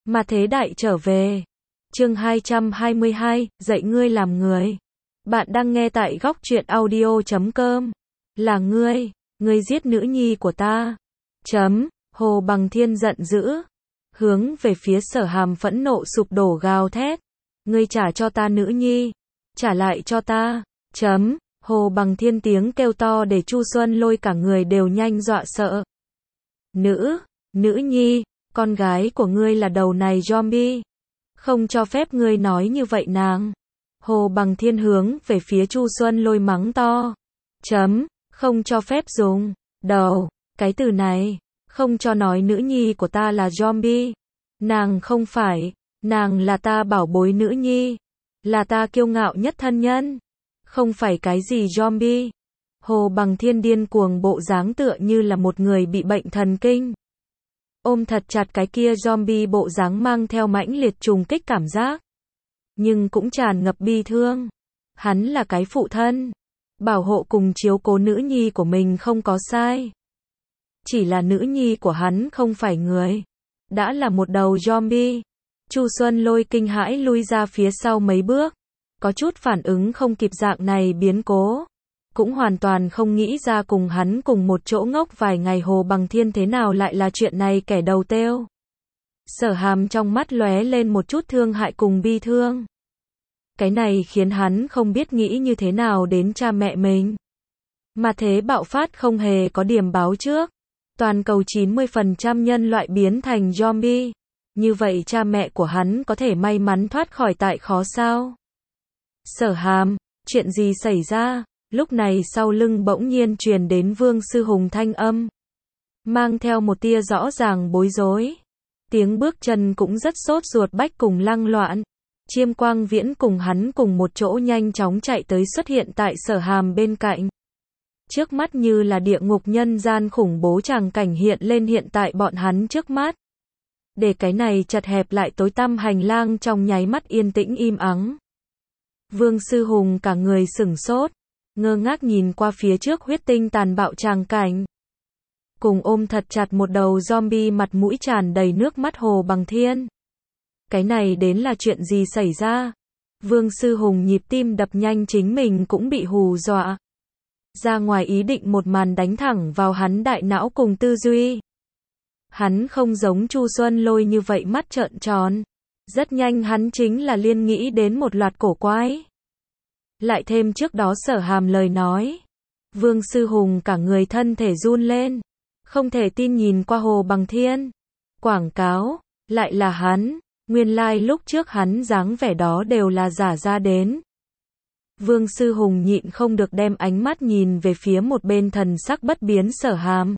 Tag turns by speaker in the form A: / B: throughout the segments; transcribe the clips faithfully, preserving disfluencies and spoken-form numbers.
A: Mà thế đại trở về. Chương hai trăm hai mươi hai, dạy ngươi làm người. Bạn đang nghe tại góc truyện audio chấm com. Là ngươi, ngươi giết nữ nhi của ta. Chấm, Hồ Bằng Thiên giận dữ. Hướng về phía Sở Hàm phẫn nộ sụp đổ gào thét. Ngươi trả cho ta nữ nhi. Trả lại cho ta. Chấm, Hồ Bằng Thiên tiếng kêu to để Chu Xuân Lôi cả người đều nhanh dọa sợ. Nữ, nữ nhi, con gái của ngươi là đầu này zombie. Không cho phép ngươi nói như vậy nàng. Hồ Bằng Thiên hướng về phía Chu Xuân Lôi mắng to. Chấm, không cho phép dùng đầu, cái từ này, không cho nói nữ nhi của ta là zombie. Nàng không phải, nàng là ta bảo bối nữ nhi, là ta kiêu ngạo nhất thân nhân, không phải cái gì zombie. Hồ Bằng Thiên điên cuồng bộ dáng tựa như là một người bị bệnh thần kinh. Ôm thật chặt cái kia zombie bộ dáng mang theo mãnh liệt trùng kích cảm giác. Nhưng cũng tràn ngập bi thương. Hắn là cái phụ thân. Bảo hộ cùng chiếu cố nữ nhi của mình không có sai. Chỉ là nữ nhi của hắn không phải người. Đã là một đầu zombie. Chu Xuân Lôi kinh hãi lui ra phía sau mấy bước. Có chút phản ứng không kịp dạng này biến cố. Cũng hoàn toàn không nghĩ ra cùng hắn cùng một chỗ ngốc vài ngày Hồ Bằng Thiên thế nào lại là chuyện này kẻ đầu têu. Sở Hàm trong mắt lóe lên một chút thương hại cùng bi thương. Cái này khiến hắn không biết nghĩ như thế nào đến cha mẹ mình. Mà thế bạo phát không hề có điểm báo trước. Toàn cầu chín mươi phần trăm nhân loại biến thành zombie. Như vậy cha mẹ của hắn có thể may mắn thoát khỏi tại khó sao? Sở Hàm, chuyện gì xảy ra? Lúc này sau lưng bỗng nhiên truyền đến Vương Sư Hùng thanh âm. Mang theo một tia rõ ràng bối rối. Tiếng bước chân cũng rất sốt ruột bách cùng lăng loạn. Chiêm Quang Viễn cùng hắn cùng một chỗ nhanh chóng chạy tới xuất hiện tại Sở Hàm bên cạnh. Trước mắt như là địa ngục nhân gian khủng bố tràng cảnh hiện lên hiện tại bọn hắn trước mắt. Để cái này chật hẹp lại tối tăm hành lang trong nháy mắt yên tĩnh im ắng. Vương Sư Hùng cả người sửng sốt. Ngơ ngác nhìn qua phía trước huyết tinh tàn bạo tràng cảnh. Cùng ôm thật chặt một đầu zombie mặt mũi tràn đầy nước mắt Hồ Bằng Thiên. Cái này đến là chuyện gì xảy ra? Vương Sư Hùng nhịp tim đập nhanh chính mình cũng bị hù dọa. Ra ngoài ý định một màn đánh thẳng vào hắn đại não cùng tư duy. Hắn không giống Chu Xuân Lôi như vậy mắt trợn tròn. Rất nhanh hắn chính là liên nghĩ đến một loạt cổ quái. Lại thêm trước đó Sở Hàm lời nói. Vương Sư Hùng cả người thân thể run lên. Không thể tin nhìn qua Hồ Bằng Thiên. Quảng cáo, lại là hắn. Nguyên lai like lúc trước hắn dáng vẻ đó đều là giả ra đến. Vương Sư Hùng nhịn không được đem ánh mắt nhìn về phía một bên thần sắc bất biến Sở Hàm.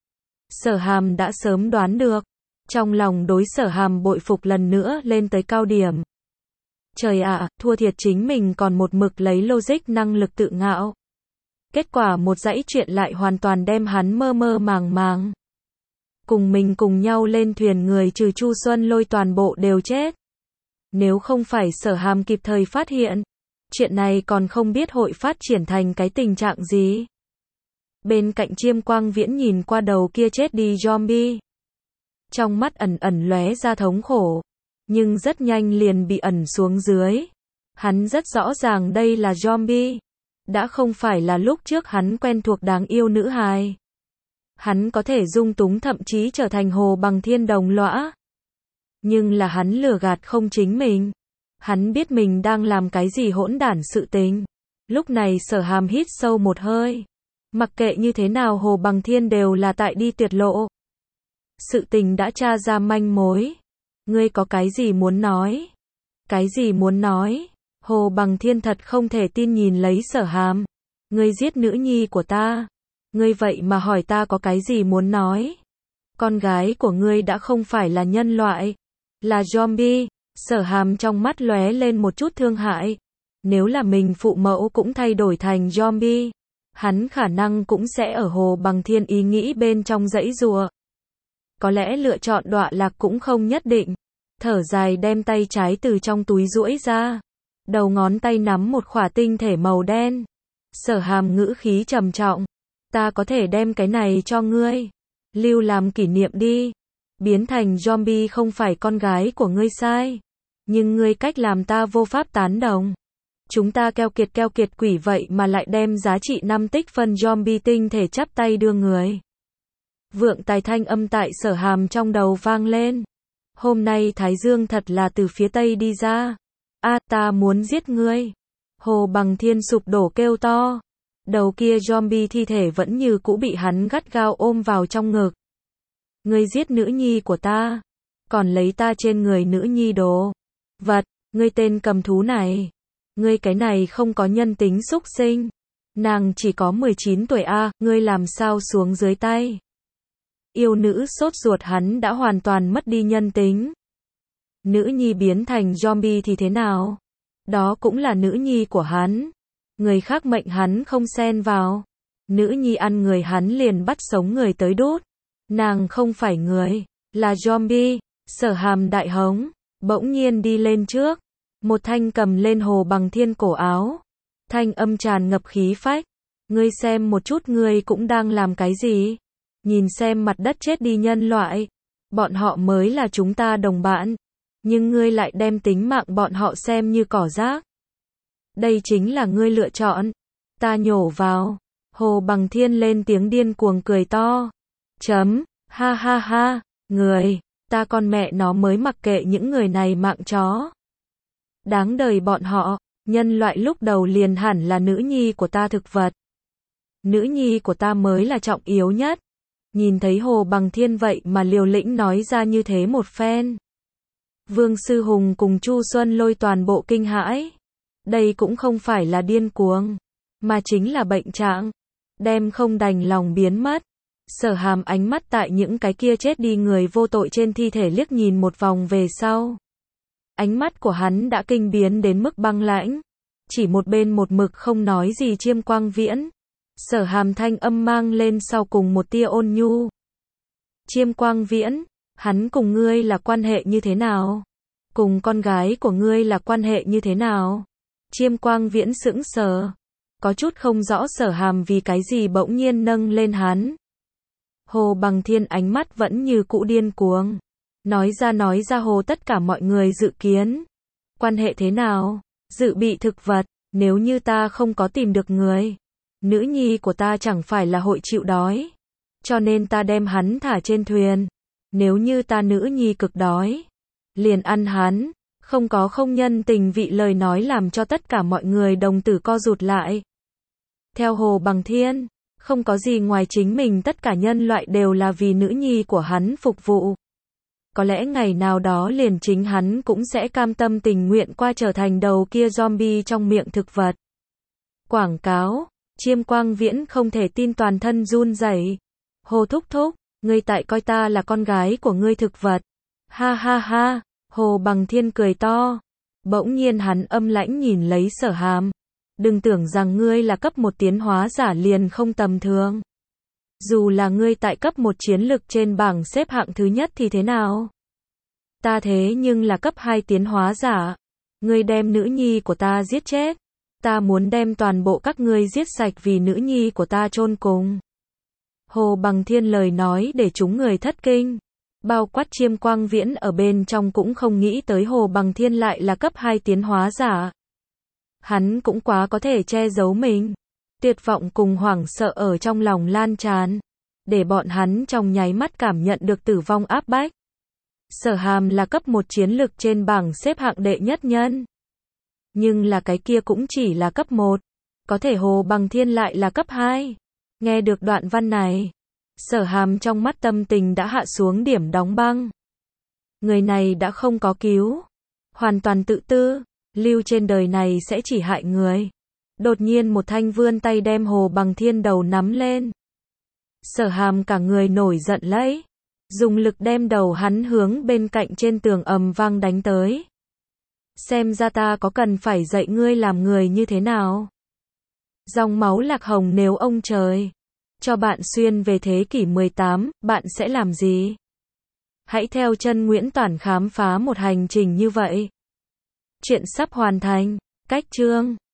A: Sở Hàm đã sớm đoán được. Trong lòng đối Sở Hàm bội phục lần nữa lên tới cao điểm. Trời ạ, à, thua thiệt chính mình còn một mực lấy logic năng lực tự ngạo. Kết quả một dãy chuyện lại hoàn toàn đem hắn mơ mơ màng màng. Cùng mình cùng nhau lên thuyền người trừ Chu Xuân Lôi toàn bộ đều chết. Nếu không phải Sở Hàm kịp thời phát hiện, chuyện này còn không biết hội phát triển thành cái tình trạng gì. Bên cạnh Chiêm Quang Viễn nhìn qua đầu kia chết đi zombie. Trong mắt ẩn ẩn lóe ra thống khổ. Nhưng rất nhanh liền bị ẩn xuống dưới. Hắn rất rõ ràng đây là zombie. Đã không phải là lúc trước hắn quen thuộc đáng yêu nữ hài. Hắn có thể dung túng thậm chí trở thành Hồ Bằng Thiên đồng lõa. Nhưng là hắn lừa gạt không chính mình. Hắn biết mình đang làm cái gì hỗn đản sự tình. Lúc này Sở Hàm hít sâu một hơi. Mặc kệ như thế nào Hồ Bằng Thiên đều là tại đi tuyệt lộ. Sự tình đã tra ra manh mối. Ngươi có cái gì muốn nói? Cái gì muốn nói? Hồ Bằng Thiên thật không thể tin nhìn lấy Sở Hàm. Ngươi giết nữ nhi của ta. Ngươi vậy mà hỏi ta có cái gì muốn nói? Con gái của ngươi đã không phải là nhân loại. Là zombie. Sở Hàm trong mắt lóe lên một chút thương hại. Nếu là mình phụ mẫu cũng thay đổi thành zombie. Hắn khả năng cũng sẽ ở Hồ Bằng Thiên ý nghĩ bên trong dãy rùa. Có lẽ lựa chọn đọa lạc cũng không nhất định. Thở dài đem tay trái từ trong túi duỗi ra. Đầu ngón tay nắm một khỏa tinh thể màu đen. Sở Hàm ngữ khí trầm trọng. Ta có thể đem cái này cho ngươi. Lưu làm kỷ niệm đi. Biến thành zombie không phải con gái của ngươi sai. Nhưng ngươi cách làm ta vô pháp tán đồng. Chúng ta keo kiệt keo kiệt quỷ vậy mà lại đem giá trị năm tích phân zombie tinh thể chắp tay đưa người. Vượng tài thanh âm tại Sở Hàm trong đầu vang lên. Hôm nay Thái Dương thật là từ phía tây đi ra. A, ta muốn giết ngươi. Hồ Bằng Thiên sụp đổ kêu to. Đầu kia zombie thi thể vẫn như cũ bị hắn gắt gao ôm vào trong ngực. Ngươi giết nữ nhi của ta. Còn lấy ta trên người nữ nhi đồ vật. Ngươi tên cầm thú này. Ngươi cái này không có nhân tính xúc sinh. Nàng chỉ có mười chín tuổi a, ngươi làm sao xuống dưới tay. Yêu nữ sốt ruột hắn đã hoàn toàn mất đi nhân tính. Nữ nhi biến thành zombie thì thế nào? Đó cũng là nữ nhi của hắn. Người khác mệnh hắn không xen vào. Nữ nhi ăn người hắn liền bắt sống người tới đốt. Nàng không phải người, là zombie. Sở Hàm đại hống, bỗng nhiên đi lên trước. Một thanh cầm lên Hồ Bằng Thiên cổ áo. Thanh âm tràn ngập khí phách. Ngươi xem một chút ngươi cũng đang làm cái gì? Nhìn xem mặt đất chết đi nhân loại. Bọn họ mới là chúng ta đồng bạn. Nhưng ngươi lại đem tính mạng bọn họ xem như cỏ rác. Đây chính là ngươi lựa chọn. Ta nhổ vào. Hồ Bằng Thiên lên tiếng điên cuồng cười to. Chấm, ha ha ha, người, ta con mẹ nó mới mặc kệ những người này mạng chó. Đáng đời bọn họ, nhân loại lúc đầu liền hẳn là nữ nhi của ta thực vật. Nữ nhi của ta mới là trọng yếu nhất. Nhìn thấy Hồ Bằng Thiên vậy mà liều lĩnh nói ra như thế một phen. Vương Sư Hùng cùng Chu Xuân Lôi toàn bộ kinh hãi. Đây cũng không phải là điên cuồng, mà chính là bệnh trạng. Đem không đành lòng biến mất. Sở Hàm ánh mắt tại những cái kia chết đi người vô tội trên thi thể liếc nhìn một vòng về sau. Ánh mắt của hắn đã kinh biến đến mức băng lãnh. Chỉ một bên một mực không nói gì Chiêm Quang Viễn. Sở Hàm thanh âm mang lên sau cùng một tia ôn nhu. Chiêm Quang Viễn, hắn cùng ngươi là quan hệ như thế nào? Cùng con gái của ngươi là quan hệ như thế nào? Chiêm Quang Viễn sững sờ. Có chút không rõ Sở Hàm vì cái gì bỗng nhiên nâng lên hắn. Hồ Bằng Thiên ánh mắt vẫn như cũ điên cuồng. Nói ra nói ra hồ tất cả mọi người dự kiến. Quan hệ thế nào? Dự bị thực vật, nếu như ta không có tìm được người. Nữ nhi của ta chẳng phải là hội chịu đói. Cho nên ta đem hắn thả trên thuyền. Nếu như ta nữ nhi cực đói. Liền ăn hắn. Không có không nhân tình vị lời nói làm cho tất cả mọi người đồng tử co rụt lại. Theo Hồ Bằng Thiên, không có gì ngoài chính mình tất cả nhân loại đều là vì nữ nhi của hắn phục vụ. Có lẽ ngày nào đó liền chính hắn cũng sẽ cam tâm tình nguyện qua trở thành đầu kia zombie trong miệng thực vật. Quảng cáo, Chiêm Quang Viễn không thể tin toàn thân run rẩy. Hồ thúc thúc, ngươi tại coi ta là con gái của ngươi thực vật. Ha ha ha, Hồ Bằng Thiên cười to. Bỗng nhiên hắn âm lãnh nhìn lấy Sở Hàm. Đừng tưởng rằng ngươi là cấp một tiến hóa giả liền không tầm thường. Dù là ngươi tại cấp một chiến lực trên bảng xếp hạng thứ nhất thì thế nào? Ta thế nhưng là cấp hai tiến hóa giả. Ngươi đem nữ nhi của ta giết chết. Ta muốn đem toàn bộ các ngươi giết sạch vì nữ nhi của ta chôn cùng. Hồ Bằng Thiên lời nói để chúng người thất kinh. Bao quát Chiêm Quang Viễn ở bên trong cũng không nghĩ tới Hồ Bằng Thiên lại là cấp hai tiến hóa giả. Hắn cũng quá có thể che giấu mình. Tuyệt vọng cùng hoảng sợ ở trong lòng lan tràn. Để bọn hắn trong nháy mắt cảm nhận được tử vong áp bách. Sở Hàm là cấp một chiến lực trên bảng xếp hạng đệ nhất nhân. Nhưng là cái kia cũng chỉ là cấp một. Có thể Hồ Bằng Thiên lại là cấp hai. Nghe được đoạn văn này. Sở Hàm trong mắt tâm tình đã hạ xuống điểm đóng băng. Người này đã không có cứu. Hoàn toàn tự tư. Lưu trên đời này sẽ chỉ hại người. Đột nhiên một thanh vươn tay đem Hồ Bằng Thiên đầu nắm lên. Sở Hàm cả người nổi giận lấy. Dùng lực đem đầu hắn hướng bên cạnh trên tường ầm vang đánh tới. Xem ra ta có cần phải dạy ngươi làm người như thế nào. Dòng máu lạc hồng nếu ông trời cho bạn xuyên về thế kỷ mười tám, bạn sẽ làm gì? Hãy theo chân Nguyễn Toản khám phá một hành trình như vậy. Chuyện sắp hoàn thành. Cách chương